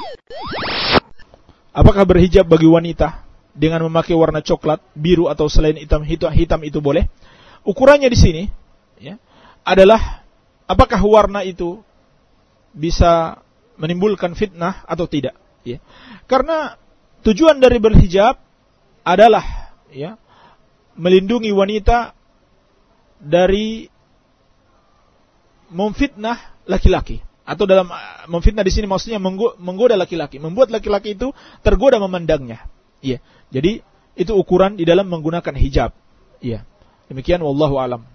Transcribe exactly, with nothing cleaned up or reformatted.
Apakah berhijab bagi wanita dengan memakai warna coklat, biru atau selain hitam, hitam, hitam itu boleh? Ukurannya di sini ya, adalah apakah warna itu bisa menimbulkan fitnah atau tidak? Ya. Karena tujuan dari berhijab adalah ya, melindungi wanita dari memfitnah laki-laki. Atau dalam memfitnah di sini maksudnya menggoda laki-laki, membuat laki-laki itu tergoda memandangnya. Iya. Jadi itu ukuran di dalam menggunakan hijab. Iya. Demikian wallahu alam.